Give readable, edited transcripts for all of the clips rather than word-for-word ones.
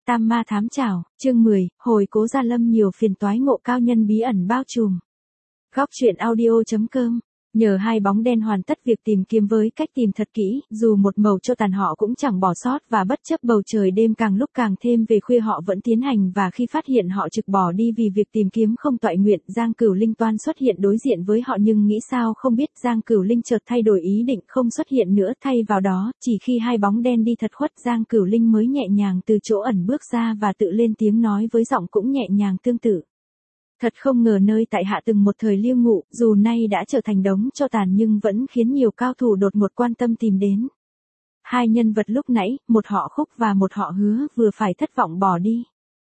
Tam ma thám trảo, chương 10, hồi cố gia lâm nhiều phiền toái ngộ cao nhân bí ẩn bao trùm. Góc truyện audio.com. Nhờ hai bóng đen hoàn tất việc tìm kiếm với cách tìm thật kỹ, dù một mẩu cho tàn họ cũng chẳng bỏ sót và bất chấp bầu trời đêm càng lúc càng thêm về khuya họ vẫn tiến hành và khi phát hiện họ trực bỏ đi vì việc tìm kiếm không toại nguyện, Giang Cửu Linh toan xuất hiện đối diện với họ nhưng nghĩ sao không biết Giang Cửu Linh chợt thay đổi ý định không xuất hiện nữa thay vào đó, chỉ khi hai bóng đen đi thật khuất Giang Cửu Linh mới nhẹ nhàng từ chỗ ẩn bước ra và tự lên tiếng nói với giọng cũng nhẹ nhàng tương tự. Thật không ngờ nơi tại hạ từng một thời lưu ngụ, dù nay đã trở thành đống tro tàn nhưng vẫn khiến nhiều cao thủ đột ngột quan tâm tìm đến. Hai nhân vật lúc nãy, một họ Khúc và một họ Hứa vừa phải thất vọng bỏ đi.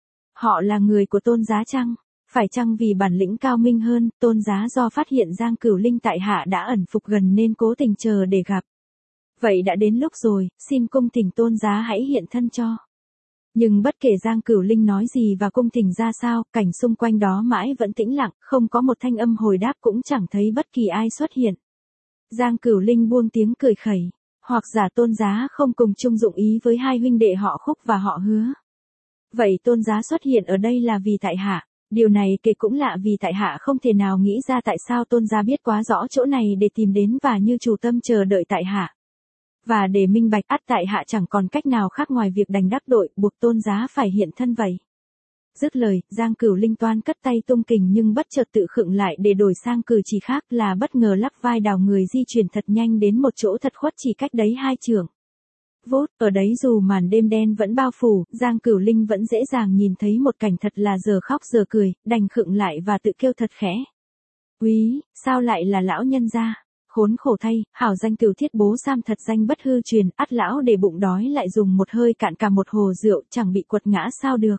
Họ là người của Tôn Giá chăng? Phải chăng vì bản lĩnh cao minh hơn, Tôn Giá do phát hiện Giang Cửu Linh tại hạ đã ẩn phục gần nên cố tình chờ để gặp. Vậy đã đến lúc rồi, xin cung thỉnh Tôn Giá hãy hiện thân cho. Nhưng bất kể Giang Cửu Linh nói gì và cung thỉnh ra sao, cảnh xung quanh đó mãi vẫn tĩnh lặng, không có một thanh âm hồi đáp cũng chẳng thấy bất kỳ ai xuất hiện. Giang Cửu Linh buông tiếng cười khẩy, hoặc giả Tôn Giá không cùng chung dụng ý với hai huynh đệ họ Khúc và họ Hứa. Vậy Tôn Giá xuất hiện ở đây là vì tại hạ, điều này kể cũng lạ vì tại hạ không thể nào nghĩ ra tại sao Tôn Giá biết quá rõ chỗ này để tìm đến và như chủ tâm chờ đợi tại hạ. Và để minh bạch ắt tại hạ chẳng còn cách nào khác ngoài việc đành đắc tội, buộc Tôn Giá phải hiện thân vậy. Dứt lời, Giang Cửu Linh toan cất tay tung kình nhưng bất chợt tự khựng lại để đổi sang cử chỉ khác là bất ngờ lắc vai đào người di chuyển thật nhanh đến một chỗ thật khuất chỉ cách đấy 2 trượng. Vốt, ở đấy dù màn đêm đen vẫn bao phủ, Giang Cửu Linh vẫn dễ dàng nhìn thấy một cảnh thật là giờ khóc giờ cười, đành khựng lại và tự kêu thật khẽ. Úy, sao lại là lão nhân gia? Khốn khổ thay, hảo danh Cửu Thiết Bố Sam thật danh bất hư truyền, ắt lão để bụng đói lại dùng một hơi cạn cả một hồ rượu chẳng bị quật ngã sao được.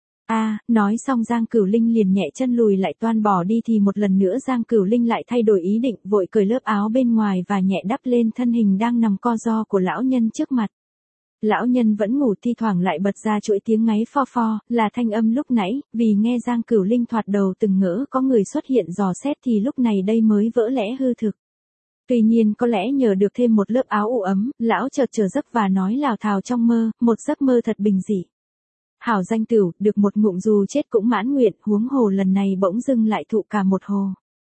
Nói xong Giang Cửu Linh liền nhẹ chân lùi lại toan bỏ đi thì một lần nữa Giang Cửu Linh lại thay đổi ý định vội cởi lớp áo bên ngoài và nhẹ đắp lên thân hình đang nằm co ro của lão nhân trước mặt. Lão nhân vẫn ngủ thi thoảng lại bật ra chuỗi tiếng ngáy pho pho, là thanh âm lúc nãy, vì nghe Giang Cửu Linh thoạt đầu từng ngỡ có người xuất hiện dò xét thì lúc này đây mới vỡ lẽ hư thực. Tuy nhiên có lẽ nhờ được thêm một lớp áo ủ ấm, lão chợt trở giấc và nói lào thào trong mơ, một giấc mơ thật bình dị. Hảo danh Tửu, được một ngụm dù chết cũng mãn nguyện, huống hồ lần này bỗng dưng lại thụ cả một hồ.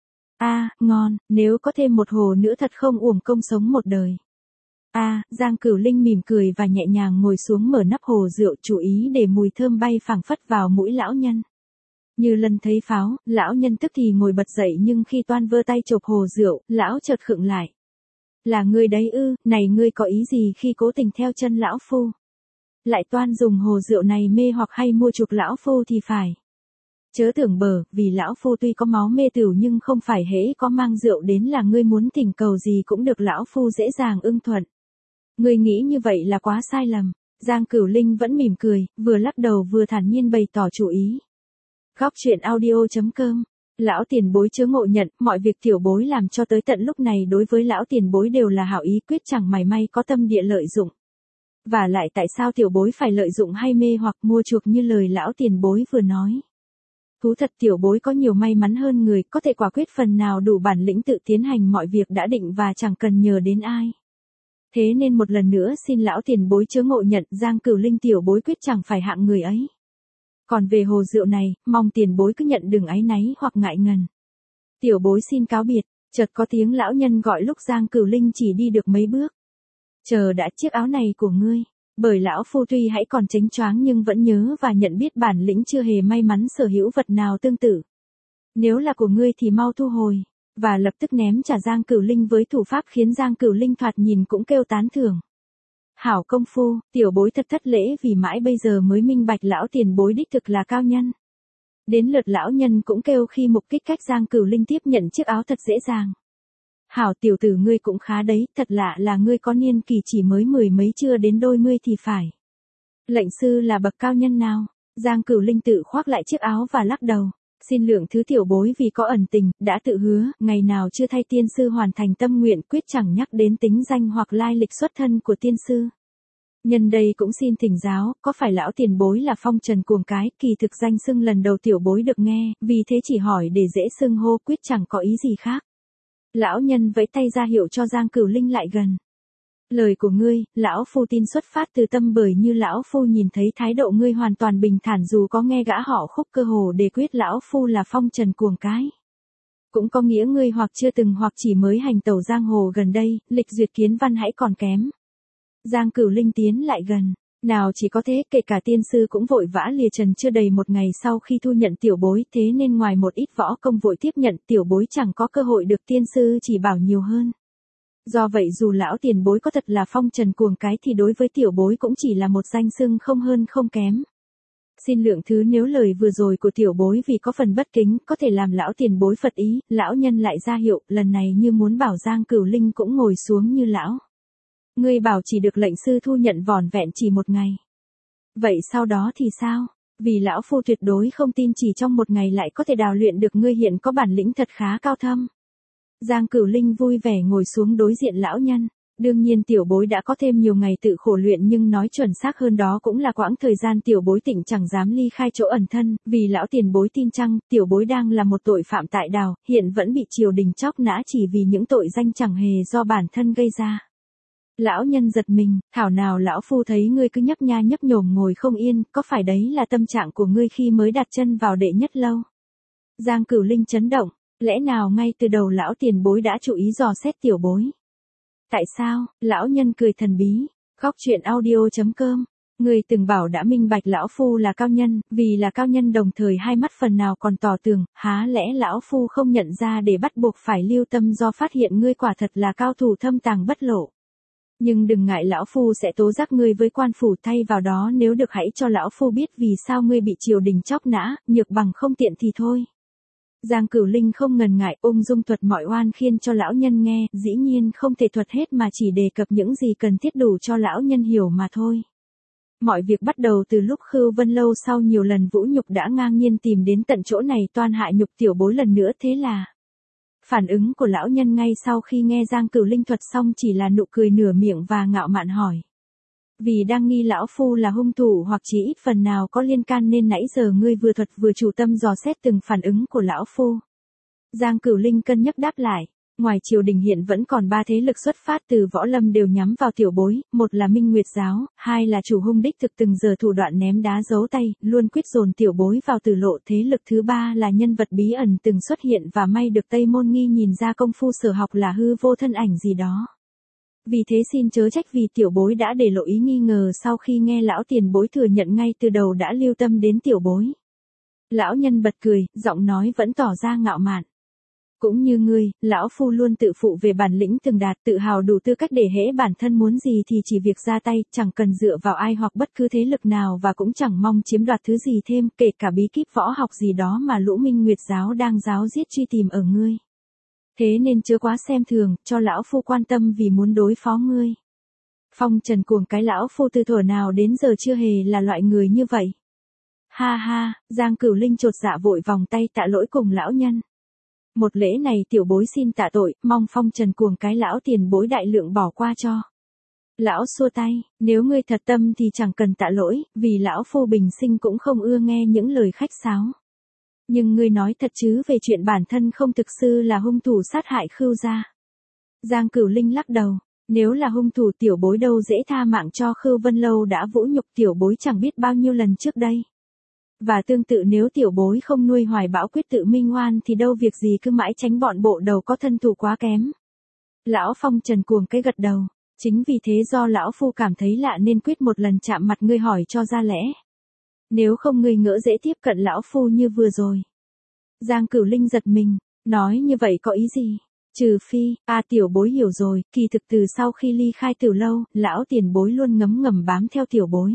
Ngon, nếu có thêm một hồ nữa thật không uổng công sống một đời. Giang Cửu Linh mỉm cười và nhẹ nhàng ngồi xuống mở nắp hồ rượu chú ý để mùi thơm bay phảng phất vào mũi lão nhân. Như lần thấy pháo, lão nhân tức thì ngồi bật dậy nhưng khi toan vơ tay chộp hồ rượu, lão chợt khựng lại. Là ngươi đấy ư, này ngươi có ý gì khi cố tình theo chân lão phu? Lại toan dùng hồ rượu này mê hoặc hay mua chuộc lão phu thì phải. Chớ tưởng bờ, vì lão phu tuy có máu mê tửu nhưng không phải hễ có mang rượu đến là ngươi muốn thỉnh cầu gì cũng được lão phu dễ dàng ưng thuận. Ngươi nghĩ như vậy là quá sai lầm. Giang Cửu Linh vẫn mỉm cười, vừa lắc đầu vừa thản nhiên bày tỏ chủ ý. Góc truyện audio.com. Lão tiền bối chớ ngộ nhận, mọi việc tiểu bối làm cho tới tận lúc này đối với lão tiền bối đều là hảo ý quyết chẳng mảy may có tâm địa lợi dụng. Và lại tại sao tiểu bối phải lợi dụng hay mê hoặc mua chuộc như lời lão tiền bối vừa nói. Thú thật tiểu bối có nhiều may mắn hơn người, có thể quả quyết phần nào đủ bản lĩnh tự tiến hành mọi việc đã định và chẳng cần nhờ đến ai. Thế nên một lần nữa xin lão tiền bối chớ ngộ nhận, Giang Cửu Linh tiểu bối quyết chẳng phải hạng người ấy. Còn về hồ rượu này, mong tiền bối cứ nhận đừng áy náy hoặc ngại ngần. Tiểu bối xin cáo biệt, chợt có tiếng lão nhân gọi lúc Giang Cửu Linh chỉ đi được mấy bước. Chờ đã, chiếc áo này của ngươi, bởi lão phu tuy hãy còn chánh choáng nhưng vẫn nhớ và nhận biết bản lĩnh chưa hề may mắn sở hữu vật nào tương tự. Nếu là của ngươi thì mau thu hồi, và lập tức ném trả Giang Cửu Linh với thủ pháp khiến Giang Cửu Linh thoạt nhìn cũng kêu tán thưởng. Hảo công phu, tiểu bối thật thất lễ vì mãi bây giờ mới minh bạch lão tiền bối đích thực là cao nhân. Đến lượt lão nhân cũng kêu khi mục kích cách Giang Cửu Linh tiếp nhận chiếc áo thật dễ dàng. Hảo tiểu tử ngươi cũng khá đấy, thật lạ là ngươi có niên kỳ chỉ mới 10 mấy chưa đến đôi mươi thì phải. Lệnh sư là bậc cao nhân nào? Giang Cửu Linh tự khoác lại chiếc áo và lắc đầu. Xin lượng thứ tiểu bối vì có ẩn tình, đã tự hứa, ngày nào chưa thay tiên sư hoàn thành tâm nguyện quyết chẳng nhắc đến tính danh hoặc lai lịch xuất thân của tiên sư. Nhân đây cũng xin thỉnh giáo, có phải lão tiền bối là phong trần cuồng cái, kỳ thực danh xưng lần đầu tiểu bối được nghe, vì thế chỉ hỏi để dễ xưng hô quyết chẳng có ý gì khác. Lão nhân vẫy tay ra hiệu cho Giang Cửu Linh lại gần. Lời của ngươi, lão phu tin xuất phát từ tâm, bởi như lão phu nhìn thấy thái độ ngươi hoàn toàn bình thản, dù có nghe gã họ Khúc cơ hồ để quyết lão phu là phong trần cuồng cái. Cũng có nghĩa ngươi hoặc chưa từng hoặc chỉ mới hành tẩu giang hồ gần đây, lịch duyệt kiến văn hãy còn kém. Giang Cửu Linh tiến lại gần. Nào chỉ có thế, kể cả tiên sư cũng vội vã lìa trần chưa đầy một ngày sau khi thu nhận tiểu bối, thế nên ngoài một ít võ công vội tiếp nhận, tiểu bối chẳng có cơ hội được tiên sư chỉ bảo nhiều hơn. Do vậy dù lão tiền bối có thật là phong trần cuồng cái thì đối với tiểu bối cũng chỉ là một danh xưng không hơn không kém. Xin lượng thứ nếu lời vừa rồi của tiểu bối vì có phần bất kính, có thể làm lão tiền bối phật ý. Lão nhân lại ra hiệu, lần này như muốn bảo Giang Cửu Linh cũng ngồi xuống như lão. Ngươi bảo chỉ được lệnh sư thu nhận vỏn vẹn chỉ một ngày. Vậy sau đó thì sao? Vì lão phu tuyệt đối không tin chỉ trong một ngày lại có thể đào luyện được, ngươi hiện có bản lĩnh thật khá cao thâm. Giang Cửu Linh vui vẻ ngồi xuống đối diện lão nhân. Đương nhiên tiểu bối đã có thêm nhiều ngày tự khổ luyện, nhưng nói chuẩn xác hơn đó cũng là quãng thời gian tiểu bối tỉnh chẳng dám ly khai chỗ ẩn thân, vì lão tiền bối tin chăng, tiểu bối đang là một tội phạm tại đào, hiện vẫn bị triều đình chóc nã chỉ vì những tội danh chẳng hề do bản thân gây ra. Lão nhân giật mình, thảo nào lão phu thấy ngươi cứ nhấp nha nhấp nhổm ngồi không yên, có phải đấy là tâm trạng của ngươi khi mới đặt chân vào đệ nhất lâu? Giang Cửu Linh chấn động, lẽ nào ngay từ đầu lão tiền bối đã chú ý dò xét tiểu bối? Tại sao? Lão nhân cười thần bí. Góc truyện audio.com. Người từng bảo đã minh bạch lão phu là cao nhân, vì là cao nhân đồng thời hai mắt phần nào còn tỏ tường, há lẽ lão phu không nhận ra để bắt buộc phải lưu tâm do phát hiện ngươi quả thật là cao thủ thâm tàng bất lộ. Nhưng đừng ngại, lão phu sẽ tố giác ngươi với quan phủ, thay vào đó nếu được hãy cho lão phu biết vì sao ngươi bị triều đình chóc nã, nhược bằng không tiện thì thôi. Giang Cửu Linh không ngần ngại ung dung thuật mọi oan khiên cho lão nhân nghe, dĩ nhiên không thể thuật hết mà chỉ đề cập những gì cần thiết đủ cho lão nhân hiểu mà thôi. Mọi việc bắt đầu từ lúc Khưu Vân Lâu sau nhiều lần vũ nhục đã ngang nhiên tìm đến tận chỗ này toan hại nhục tiểu bối lần nữa, thế là phản ứng của lão nhân ngay sau khi nghe Giang Cửu Linh thuật xong chỉ là nụ cười nửa miệng và ngạo mạn hỏi. Vì đang nghi lão phu là hung thủ hoặc chỉ ít phần nào có liên can nên nãy giờ ngươi vừa thuật vừa chủ tâm dò xét từng phản ứng của lão phu. Giang Cửu Linh cân nhắc đáp lại. Ngoài triều đình hiện vẫn còn ba thế lực xuất phát từ võ lâm đều nhắm vào tiểu bối, một là Minh Nguyệt giáo, hai là chủ hung đích thực từng giờ thủ đoạn ném đá giấu tay, luôn quyết dồn tiểu bối vào tử lộ, thế lực thứ ba là nhân vật bí ẩn từng xuất hiện và may được Tây Môn Nghi nhìn ra công phu sở học là hư vô thân ảnh gì đó. Vì thế xin chớ trách vì tiểu bối đã để lộ ý nghi ngờ sau khi nghe lão tiền bối thừa nhận ngay từ đầu đã lưu tâm đến tiểu bối. Lão nhân bật cười, giọng nói vẫn tỏ ra ngạo mạn. Cũng như ngươi, lão phu luôn tự phụ về bản lĩnh từng đạt, tự hào đủ tư cách để hễ bản thân muốn gì thì chỉ việc ra tay, chẳng cần dựa vào ai hoặc bất cứ thế lực nào và cũng chẳng mong chiếm đoạt thứ gì thêm, kể cả bí kíp võ học gì đó mà lũ Minh Nguyệt giáo đang giáo giết truy tìm ở ngươi. Thế nên chớ quá xem thường, cho lão phu quan tâm vì muốn đối phó ngươi. Phong trần cuồng cái lão phu từ thuở nào đến giờ chưa hề là loại người như vậy. Ha ha, Giang Cửu Linh chột dạ vội vòng tay tạ lỗi cùng lão nhân. Một lễ này tiểu bối xin tạ tội, mong phong trần cuồng cái lão tiền bối đại lượng bỏ qua cho. Lão xua tay, nếu ngươi thật tâm thì chẳng cần tạ lỗi, vì lão phu bình sinh cũng không ưa nghe những lời khách sáo. Nhưng ngươi nói thật chứ về chuyện bản thân không thực sự là hung thủ sát hại Khưu gia. Giang Cửu Linh lắc đầu, nếu là hung thủ tiểu bối đâu dễ tha mạng cho Khưu Vân Lâu đã vũ nhục tiểu bối chẳng biết bao nhiêu lần trước đây. Và tương tự nếu tiểu bối không nuôi hoài bão quyết tự minh oan thì đâu việc gì cứ mãi tránh bọn bộ đầu có thân thủ quá kém. Lão phong trần cuồng cái gật đầu, chính vì thế do lão phu cảm thấy lạ nên quyết một lần chạm mặt ngươi hỏi cho ra lẽ. Nếu không ngươi ngỡ dễ tiếp cận lão phu như vừa rồi. Giang Cửu Linh giật mình, nói như vậy có ý gì? Trừ phi, tiểu bối hiểu rồi, kỳ thực từ sau khi ly khai Tử Lâu, lão tiền bối luôn ngấm ngầm bám theo tiểu bối.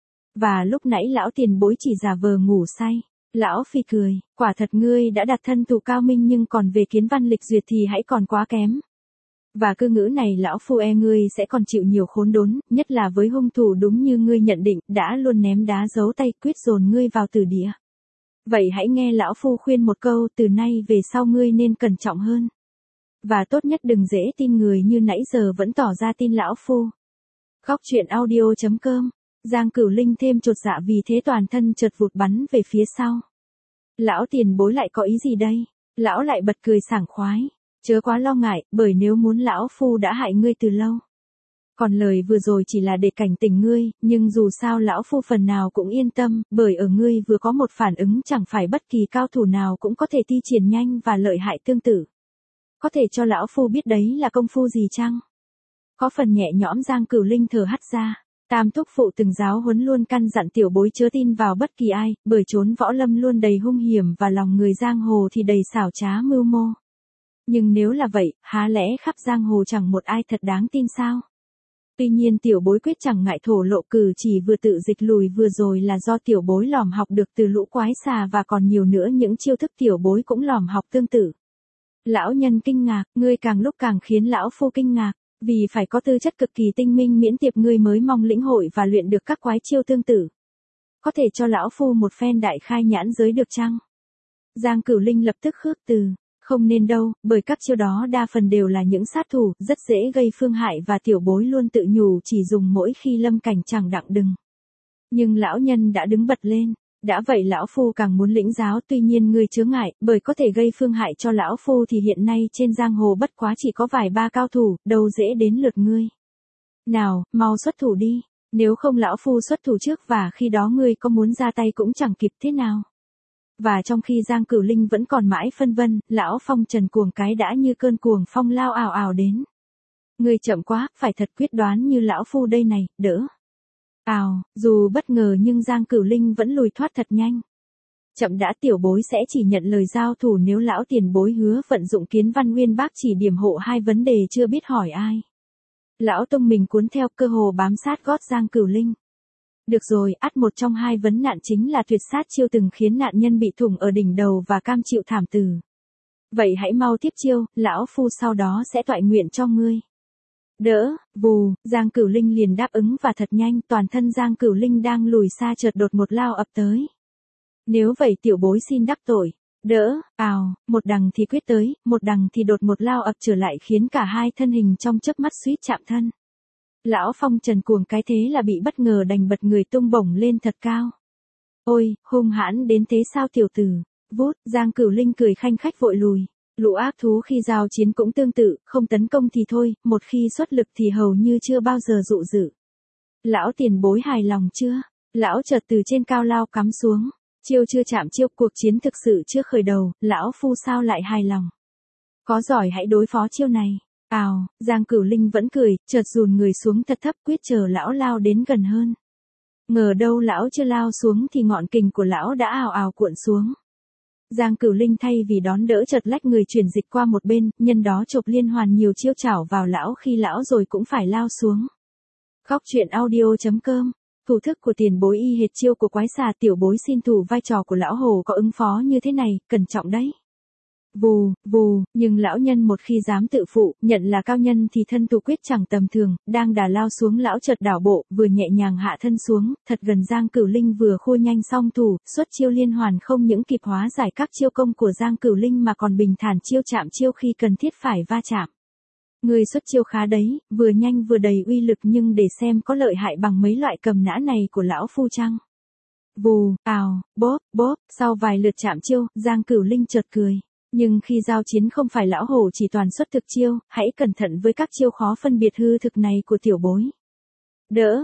Và lúc nãy lão tiền bối chỉ giả vờ ngủ say. Lão phi cười, quả thật ngươi đã đặt thân thủ cao minh nhưng còn về kiến văn lịch duyệt thì hãy còn quá kém. Và cư ngữ này lão phu e ngươi sẽ còn chịu nhiều khốn đốn, nhất là với hung thủ đúng như ngươi nhận định, đã luôn ném đá giấu tay quyết dồn ngươi vào tử địa. Vậy hãy nghe lão phu khuyên một câu, từ nay về sau ngươi nên cẩn trọng hơn. Và tốt nhất đừng dễ tin người như nãy giờ vẫn tỏ ra tin lão phu. Góc truyện audio.com. Giang Cửu Linh thêm chột dạ vì thế toàn thân chợt vụt bắn về phía sau. Lão tiền bối lại có ý gì đây? Lão lại bật cười sảng khoái. Chớ quá lo ngại, bởi nếu muốn lão phu đã hại ngươi từ lâu. Còn lời vừa rồi chỉ là để cảnh tỉnh ngươi, nhưng dù sao lão phu phần nào cũng yên tâm, bởi ở ngươi vừa có một phản ứng chẳng phải bất kỳ cao thủ nào cũng có thể thi triển nhanh và lợi hại tương tự. Có thể cho lão phu biết đấy là công phu gì chăng? Có phần nhẹ nhõm Giang Cửu Linh thở hắt ra. Tam thúc phụ từng giáo huấn luôn căn dặn tiểu bối chớ tin vào bất kỳ ai, bởi chốn võ lâm luôn đầy hung hiểm và lòng người giang hồ thì đầy xảo trá mưu mô. Nhưng nếu là vậy, há lẽ khắp giang hồ chẳng một ai thật đáng tin sao? Tuy nhiên tiểu bối quyết chẳng ngại thổ lộ cử chỉ vừa tự dịch lùi vừa rồi là do tiểu bối lòm học được từ lũ quái xà và còn nhiều nữa những chiêu thức tiểu bối cũng lòm học tương tự. Lão nhân kinh ngạc, ngươi càng lúc càng khiến lão phu kinh ngạc, vì phải có tư chất cực kỳ tinh minh miễn tiệp ngươi mới mong lĩnh hội và luyện được các quái chiêu tương tự. Có thể cho lão phu một phen đại khai nhãn giới được chăng? Giang Cửu Linh lập tức khước từ. Không nên đâu, bởi các chiêu đó đa phần đều là những sát thủ, rất dễ gây phương hại và tiểu bối luôn tự nhủ chỉ dùng mỗi khi lâm cảnh chẳng đặng đừng. Nhưng lão nhân đã đứng bật lên, đã vậy lão phu càng muốn lĩnh giáo, tuy nhiên ngươi chớ ngại, bởi có thể gây phương hại cho lão phu thì hiện nay trên giang hồ bất quá chỉ có vài ba cao thủ, đâu dễ đến lượt ngươi. Nào, mau xuất thủ đi, nếu không lão phu xuất thủ trước và khi đó ngươi có muốn ra tay cũng chẳng kịp thế nào. Và trong khi Giang Cửu Linh vẫn còn mãi phân vân, lão phong trần cuồng cái đã như cơn cuồng phong lao ào ào đến. Ngươi chậm quá, phải thật quyết đoán như lão phu đây này, đỡ. Dù bất ngờ nhưng Giang Cửu Linh vẫn lùi thoát thật nhanh. Chậm đã, tiểu bối sẽ chỉ nhận lời giao thủ nếu lão tiền bối hứa vận dụng Kiến Văn Nguyên Bác chỉ điểm hộ hai vấn đề chưa biết hỏi ai. Lão tung mình cuốn theo cơ hồ bám sát gót Giang Cửu Linh. Được rồi, ắt một trong hai vấn nạn chính là tuyệt sát chiêu từng khiến nạn nhân bị thủng ở đỉnh đầu và cam chịu thảm tử. Vậy hãy mau tiếp chiêu, lão phu sau đó sẽ toại nguyện cho ngươi. Đỡ, vù, Giang Cửu Linh liền đáp ứng và thật nhanh, toàn thân Giang Cửu Linh đang lùi xa chợt đột một lao ập tới. Nếu vậy tiểu bối xin đắc tội. Đỡ, một đằng thì quyết tới, một đằng thì đột một lao ập trở lại khiến cả hai thân hình trong chớp mắt suýt chạm thân. Lão phong trần cuồng cái thế là bị bất ngờ đành bật người tung bổng lên thật cao. Ôi, hung hãn đến thế sao tiểu tử, vút, Giang Cửu Linh cười khanh khách vội lùi. Lũ ác thú khi giao chiến cũng tương tự, không tấn công thì thôi, một khi xuất lực thì hầu như chưa bao giờ dụ dự. Lão tiền bối hài lòng chưa? Lão chợt từ trên cao lao cắm xuống. Chiêu chưa chạm chiêu, cuộc chiến thực sự chưa khởi đầu, lão phu sao lại hài lòng? Có giỏi hãy đối phó chiêu này. Giang Cửu Linh vẫn cười, chợt dùn người xuống thật thấp quyết chờ lão lao đến gần hơn. Ngờ đâu lão chưa lao xuống thì ngọn kình của lão đã ào ào cuộn xuống. Giang Cửu Linh thay vì đón đỡ chợt lách người chuyển dịch qua một bên, nhân đó chộp liên hoàn nhiều chiêu chảo vào lão khi lão rồi cũng phải lao xuống. Góc truyện audio.com. Thủ thức của tiền bối y hệt chiêu của quái xà, tiểu bối xin thủ vai trò của lão hồ có ứng phó như thế này, cẩn trọng đấy. Vù, nhưng lão nhân một khi dám tự phụ, nhận là cao nhân thì thân thủ quyết chẳng tầm thường, đang đà lao xuống lão chợt đảo bộ, vừa nhẹ nhàng hạ thân xuống, thật gần Giang Cửu Linh vừa khua nhanh song thủ, xuất chiêu liên hoàn không những kịp hóa giải các chiêu công của Giang Cửu Linh mà còn bình thản chiêu chạm chiêu khi cần thiết phải va chạm. Người xuất chiêu khá đấy, vừa nhanh vừa đầy uy lực nhưng để xem có lợi hại bằng mấy loại cầm nã này của lão phu chăng. Vù, bóp, sau vài lượt chạm chiêu, Giang Cửu Linh chợt cười. Nhưng khi giao chiến không phải lão hổ chỉ toàn xuất thực chiêu, hãy cẩn thận với các chiêu khó phân biệt hư thực này của tiểu bối. Đỡ,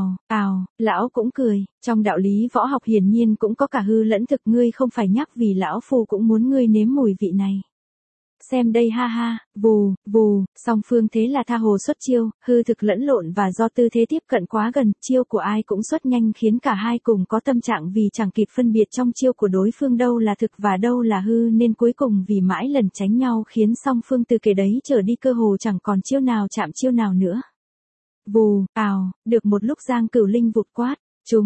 lão cũng cười, trong đạo lý võ học hiển nhiên cũng có cả hư lẫn thực, ngươi không phải nhắc vì lão phu cũng muốn ngươi nếm mùi vị này. Xem đây ha ha, vù, song phương thế là tha hồ xuất chiêu, hư thực lẫn lộn và do tư thế tiếp cận quá gần, chiêu của ai cũng xuất nhanh khiến cả hai cùng có tâm trạng vì chẳng kịp phân biệt trong chiêu của đối phương đâu là thực và đâu là hư nên cuối cùng vì mãi lần tránh nhau khiến song phương từ kể đấy trở đi cơ hồ chẳng còn chiêu nào chạm chiêu nào nữa. Vù, được một lúc Giang Cửu Linh vụt quát.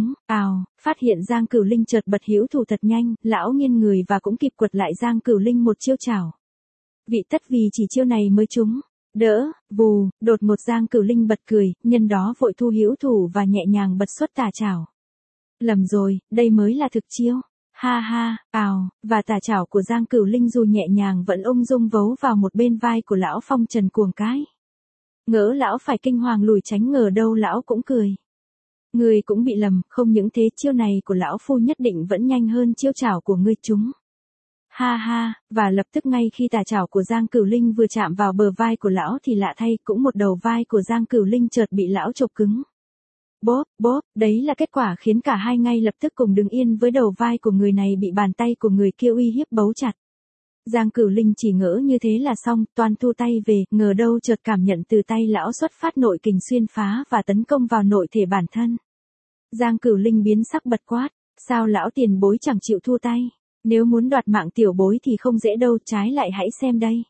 Phát hiện Giang Cửu Linh chợt bật hữu thủ thật nhanh, lão nghiêng người và cũng kịp quật lại Giang Cửu Linh một chiêu chảo. Vị tất vì chỉ chiêu này mới trúng. Đỡ, vù, đột một Giang Cửu Linh bật cười, nhân đó vội thu hữu thủ và nhẹ nhàng bật xuất tà chảo. Lầm rồi, đây mới là thực chiêu. Ha ha, và tà chảo của Giang Cửu Linh dù nhẹ nhàng vẫn ung dung vấu vào một bên vai của lão phong trần cuồng cái. Ngỡ lão phải kinh hoàng lùi tránh, ngờ đâu lão cũng cười. Ngươi cũng bị lầm, không những thế chiêu này của lão phu nhất định vẫn nhanh hơn chiêu chảo của ngươi chúng. ha ha, và lập tức ngay khi tà chảo của Giang Cửu Linh vừa chạm vào bờ vai của lão thì lạ thay, cũng một đầu vai của Giang Cửu Linh chợt bị lão chộp cứng. Bốp, bốp, đấy là kết quả khiến cả hai ngay lập tức cùng đứng yên với đầu vai của người này bị bàn tay của người kia uy hiếp bấu chặt. Giang Cửu Linh chỉ ngỡ như thế là xong, toan thu tay về, ngờ đâu chợt cảm nhận từ tay lão xuất phát nội kình xuyên phá và tấn công vào nội thể bản thân. Giang Cửu Linh biến sắc bật quát, sao lão tiền bối chẳng chịu thua tay, nếu muốn đoạt mạng tiểu bối thì không dễ đâu, trái lại hãy xem đây.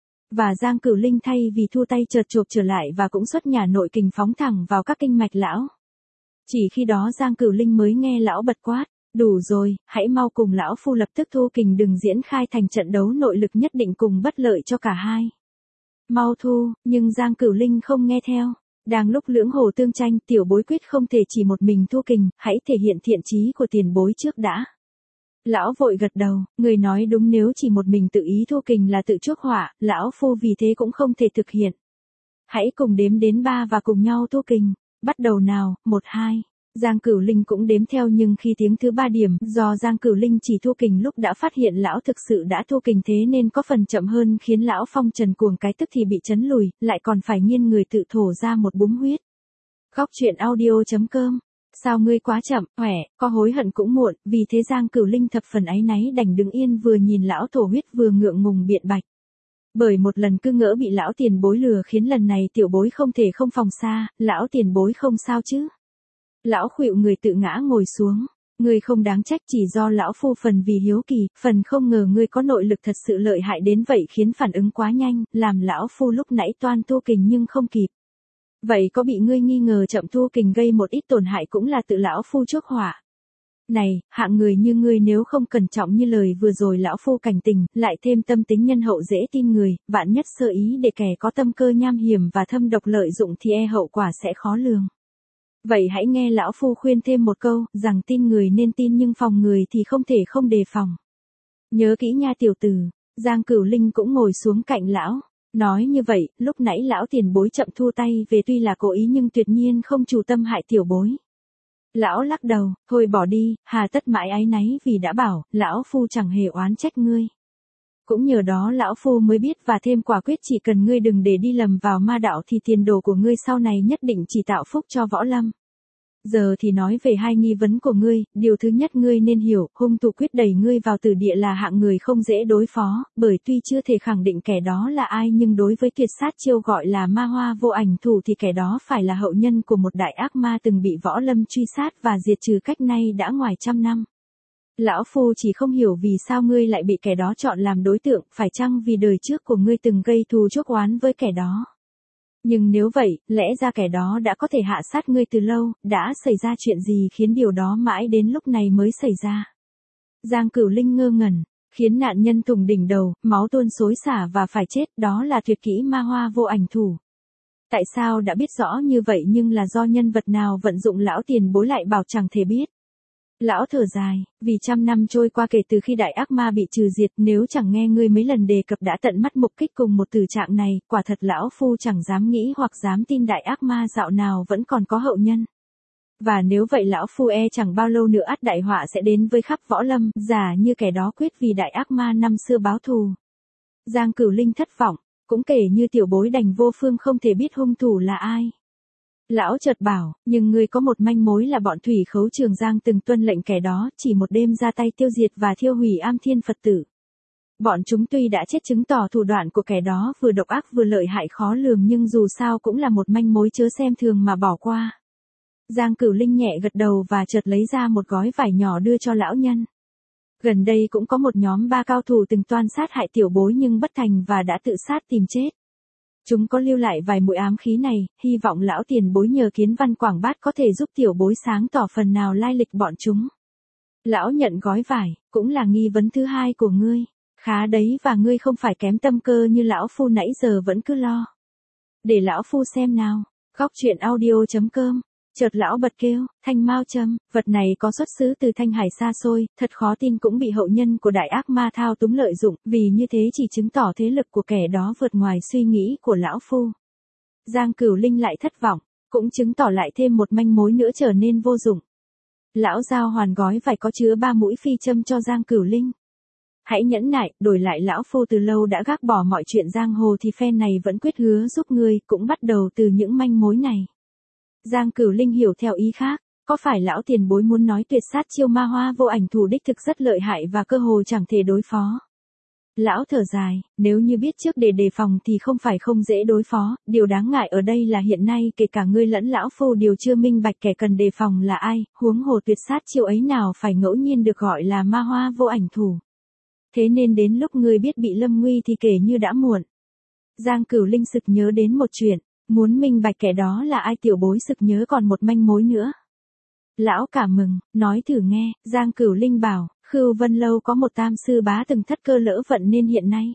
Và Giang Cửu Linh thay vì thua tay chợt chộp trở lại và cũng xuất nhả nội kình phóng thẳng vào các kinh mạch lão. Chỉ khi đó Giang Cửu Linh mới nghe lão bật quát, đủ rồi, hãy mau cùng lão phu lập tức thu kình, đừng diễn khai thành trận đấu nội lực nhất định cùng bất lợi cho cả hai. Mau thu, nhưng Giang Cửu Linh không nghe theo. Đang lúc lưỡng hồ tương tranh, tiểu bối quyết không thể chỉ một mình thu kình, hãy thể hiện thiện chí của tiền bối trước đã. Lão vội gật đầu, người nói đúng, nếu chỉ một mình tự ý thu kình là tự chuốc họa, lão phu vì thế cũng không thể thực hiện. Hãy cùng đếm đến 3 và cùng nhau thu kình. Bắt đầu nào, 1 2. Giang Cửu Linh cũng đếm theo, nhưng khi tiếng thứ 3 điểm, do Giang Cửu Linh chỉ thu kình lúc đã phát hiện lão thực sự đã thu kình, thế nên có phần chậm hơn, khiến lão phong trần cuồng cái tức thì bị chấn lùi, lại còn phải nghiêng người tự thổ ra một búng huyết. Góc truyện audio.com. Sao ngươi quá chậm, khỏe, có hối hận cũng muộn, vì thế Giang Cửu Linh thập phần áy náy đành đứng yên, vừa nhìn lão thổ huyết vừa ngượng ngùng biện bạch. Bởi một lần cứ ngỡ bị lão tiền bối lừa khiến lần này tiểu bối không thể không phòng xa, lão tiền bối không sao chứ. Lão khuỵu người tự ngã ngồi xuống, ngươi không đáng trách, chỉ do lão phu phần vì hiếu kỳ, phần không ngờ ngươi có nội lực thật sự lợi hại đến vậy, khiến phản ứng quá nhanh, làm lão phu lúc nãy toan thu kình nhưng không kịp. Vậy có bị ngươi nghi ngờ chậm thu kình gây một ít tổn hại cũng là tự lão phu chuốc họa. Này, hạng người như ngươi nếu không cẩn trọng như lời vừa rồi lão phu cảnh tình, lại thêm tâm tính nhân hậu dễ tin người, vạn nhất sơ ý để kẻ có tâm cơ nham hiểm và thâm độc lợi dụng thì hậu quả sẽ khó lường. Vậy hãy nghe lão phu khuyên thêm một câu, rằng tin người nên tin nhưng phòng người thì không thể không đề phòng. Nhớ kỹ nha tiểu tử. Giang Cửu Linh cũng ngồi xuống cạnh lão. Nói như vậy, lúc nãy lão tiền bối chậm thu tay về tuy là cố ý nhưng tuyệt nhiên không chủ tâm hại tiểu bối. Lão lắc đầu, thôi bỏ đi, hà tất mãi áy náy, vì đã bảo, lão phu chẳng hề oán trách ngươi. Cũng nhờ đó lão phu mới biết và thêm quả quyết, chỉ cần ngươi đừng để đi lầm vào ma đạo thì tiền đồ của ngươi sau này nhất định chỉ tạo phúc cho võ lâm. Giờ thì nói về hai nghi vấn của ngươi, điều thứ nhất ngươi nên hiểu, hung thủ quyết đẩy ngươi vào tử địa là hạng người không dễ đối phó, bởi tuy chưa thể khẳng định kẻ đó là ai nhưng đối với tuyệt sát chiêu gọi là ma hoa vô ảnh thủ thì kẻ đó phải là hậu nhân của một đại ác ma từng bị võ lâm truy sát và diệt trừ cách nay đã ngoài 100 năm. Lão phu chỉ không hiểu vì sao ngươi lại bị kẻ đó chọn làm đối tượng, phải chăng vì đời trước của ngươi từng gây thù chuốc oán với kẻ đó? Nhưng nếu vậy, lẽ ra kẻ đó đã có thể hạ sát ngươi từ lâu, đã xảy ra chuyện gì khiến điều đó mãi đến lúc này mới xảy ra? Giang Cửu Linh ngơ ngẩn, khiến nạn nhân thủng đỉnh đầu, máu tuôn xối xả và phải chết, đó là tuyệt kỹ ma hoa vô ảnh thủ. Tại sao đã biết rõ như vậy nhưng là do nhân vật nào vận dụng lão tiền bối lại bảo chẳng thể biết? Lão thở dài, vì 100 năm trôi qua kể từ khi đại ác ma bị trừ diệt, nếu chẳng nghe ngươi mấy lần đề cập đã tận mắt mục kích cùng một tử trạng này, quả thật lão phu chẳng dám nghĩ hoặc dám tin đại ác ma dạo nào vẫn còn có hậu nhân. Và nếu vậy lão phu chẳng bao lâu nữa ắt đại họa sẽ đến với khắp võ lâm, giả như kẻ đó quyết vì đại ác ma năm xưa báo thù. Giang Cửu Linh thất vọng, cũng kể như tiểu bối đành vô phương không thể biết hung thủ là ai. Lão chợt bảo, nhưng ngươi có một manh mối là bọn thủy khấu Trường Giang từng tuân lệnh kẻ đó chỉ một đêm ra tay tiêu diệt và thiêu hủy Am Thiên Phật tử. Bọn chúng tuy đã chết chứng tỏ thủ đoạn của kẻ đó vừa độc ác vừa lợi hại khó lường nhưng dù sao cũng là một manh mối chớ xem thường mà bỏ qua. Giang Cửu Linh nhẹ gật đầu và chợt lấy ra một gói vải nhỏ đưa cho lão nhân. Gần đây cũng có một nhóm 3 cao thủ từng toan sát hại tiểu bối nhưng bất thành và đã tự sát tìm chết. Chúng có lưu lại vài mũi ám khí này, hy vọng lão tiền bối nhờ kiến văn quảng bát có thể giúp tiểu bối sáng tỏ phần nào lai lịch bọn chúng. Lão nhận gói vải, cũng là nghi vấn thứ hai của ngươi. Khá đấy, và ngươi không phải kém tâm cơ như lão phu nãy giờ vẫn cứ lo. Để lão phu xem nào. Góc truyện audio.com. Chợt lão bật kêu, thanh mao châm, vật này có xuất xứ từ Thanh Hải xa xôi, thật khó tin cũng bị hậu nhân của đại ác ma thao túng lợi dụng, vì như thế chỉ chứng tỏ thế lực của kẻ đó vượt ngoài suy nghĩ của lão phu. Giang Cửu Linh lại thất vọng, cũng chứng tỏ lại thêm một manh mối nữa trở nên vô dụng. Lão giao hoàn gói vải có chứa 3 mũi phi châm cho Giang Cửu Linh. Hãy nhẫn nại, đổi lại lão phu từ lâu đã gác bỏ mọi chuyện giang hồ thì phen này vẫn quyết hứa giúp ngươi, cũng bắt đầu từ những manh mối này. Giang Cửu Linh hiểu theo ý khác, có phải lão tiền bối muốn nói tuyệt sát chiêu ma hoa vô ảnh thủ đích thực rất lợi hại và cơ hồ chẳng thể đối phó. Lão thở dài, nếu như biết trước để đề phòng thì không phải không dễ đối phó, điều đáng ngại ở đây là hiện nay kể cả ngươi lẫn lão phu đều chưa minh bạch kẻ cần đề phòng là ai, huống hồ tuyệt sát chiêu ấy nào phải ngẫu nhiên được gọi là ma hoa vô ảnh thủ. Thế nên đến lúc ngươi biết bị lâm nguy thì kể như đã muộn. Giang Cửu Linh sực nhớ đến một chuyện, muốn minh bạch kẻ đó là ai tiểu bối sực nhớ còn một manh mối nữa. Lão cả mừng, nói thử nghe, Giang Cửu Linh bảo, Khưu Vân Lâu có một tam sư bá từng thất cơ lỡ vận nên hiện nay.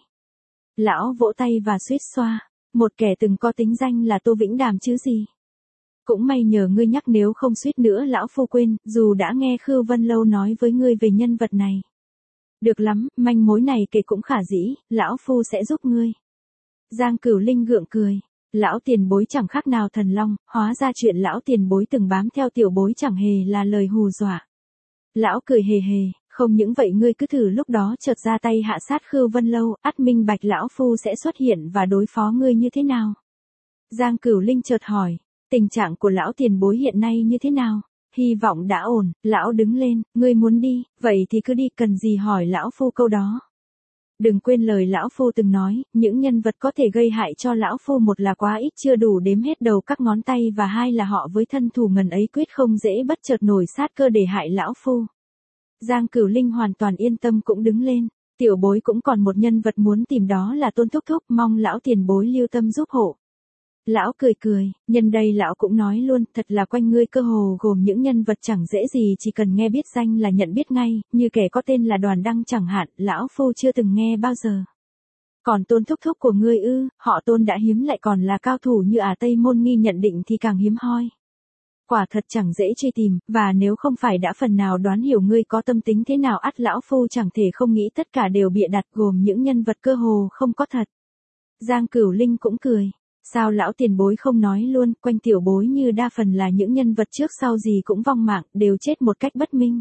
Lão vỗ tay và suýt xoa, một kẻ từng có tính danh là Tô Vĩnh Đàm chứ gì. Cũng may nhờ ngươi nhắc nếu không suýt nữa lão phu quên, dù đã nghe Khưu Vân Lâu nói với ngươi về nhân vật này. Được lắm, manh mối này kể cũng khả dĩ, lão phu sẽ giúp ngươi. Giang Cửu Linh gượng cười. Lão tiền bối chẳng khác nào thần long, hóa ra chuyện lão tiền bối từng bám theo tiểu bối chẳng hề là lời hù dọa. Lão cười hề hề, không những vậy ngươi cứ thử lúc đó chợt ra tay hạ sát Khưu Vân Lâu, ắt minh bạch lão phu sẽ xuất hiện và đối phó ngươi như thế nào. Giang Cửu Linh chợt hỏi, tình trạng của lão tiền bối hiện nay như thế nào? Hy vọng đã ổn, lão đứng lên, ngươi muốn đi, vậy thì cứ đi, cần gì hỏi lão phu câu đó. Đừng quên lời lão phu từng nói, những nhân vật có thể gây hại cho lão phu một là quá ít chưa đủ đếm hết đầu các ngón tay và hai là họ với thân thủ ngần ấy quyết không dễ bất chợt nổi sát cơ để hại lão phu. Giang Cửu Linh hoàn toàn yên tâm cũng đứng lên, tiểu bối cũng còn một nhân vật muốn tìm đó là Tôn Thúc Thúc, mong lão tiền bối lưu tâm giúp hộ. Lão cười cười, nhân đây lão cũng nói luôn, thật là quanh ngươi cơ hồ gồm những nhân vật chẳng dễ gì chỉ cần nghe biết danh là nhận biết ngay, như kẻ có tên là Đoàn Đăng chẳng hạn, lão phu chưa từng nghe bao giờ. Còn Tôn Thúc Thúc của ngươi ư, họ Tôn đã hiếm lại còn là cao thủ như Tây Môn Nghi nhận định thì càng hiếm hoi. Quả thật chẳng dễ truy tìm, và nếu không phải đã phần nào đoán hiểu ngươi có tâm tính thế nào ắt lão phu chẳng thể không nghĩ tất cả đều bịa đặt gồm những nhân vật cơ hồ không có thật. Giang Cửu Linh cũng cười. Sao lão tiền bối không nói luôn, quanh tiểu bối như đa phần là những nhân vật trước sau gì cũng vong mạng, đều chết một cách bất minh.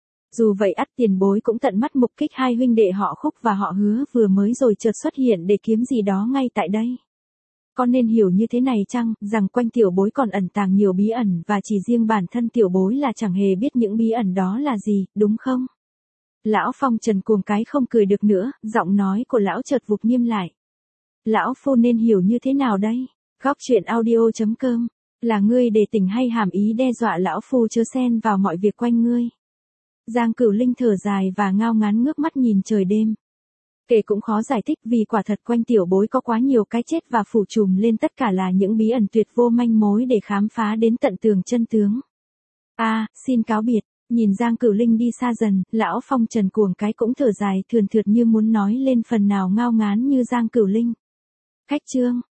Dù vậy ắt tiền bối cũng tận mắt mục kích hai huynh đệ họ Khúc và họ Hứa vừa mới rồi chợt xuất hiện để kiếm gì đó ngay tại đây. Con nên hiểu như thế này chăng, rằng quanh tiểu bối còn ẩn tàng nhiều bí ẩn và chỉ riêng bản thân tiểu bối là chẳng hề biết những bí ẩn đó là gì, đúng không? Lão Phong Trần cuồng cái không cười được nữa, giọng nói của lão chợt vụt nghiêm lại. Lão phu nên hiểu như thế nào đây? Góc truyện audio.com, là ngươi để tỉnh hay hàm ý đe dọa lão phu chớ xen vào mọi việc quanh ngươi? Giang Cửu Linh thở dài và ngao ngán ngước mắt nhìn trời đêm. Kể cũng khó giải thích vì quả thật quanh tiểu bối có quá nhiều cái chết và phủ trùm lên tất cả là những bí ẩn tuyệt vô manh mối để khám phá đến tận tường chân tướng. Xin cáo biệt. Nhìn Giang Cửu Linh đi xa dần, lão Phong Trần cuồng cái cũng thở dài thườn thượt như muốn nói lên phần nào ngao ngán như Giang Cửu Linh. Khách chương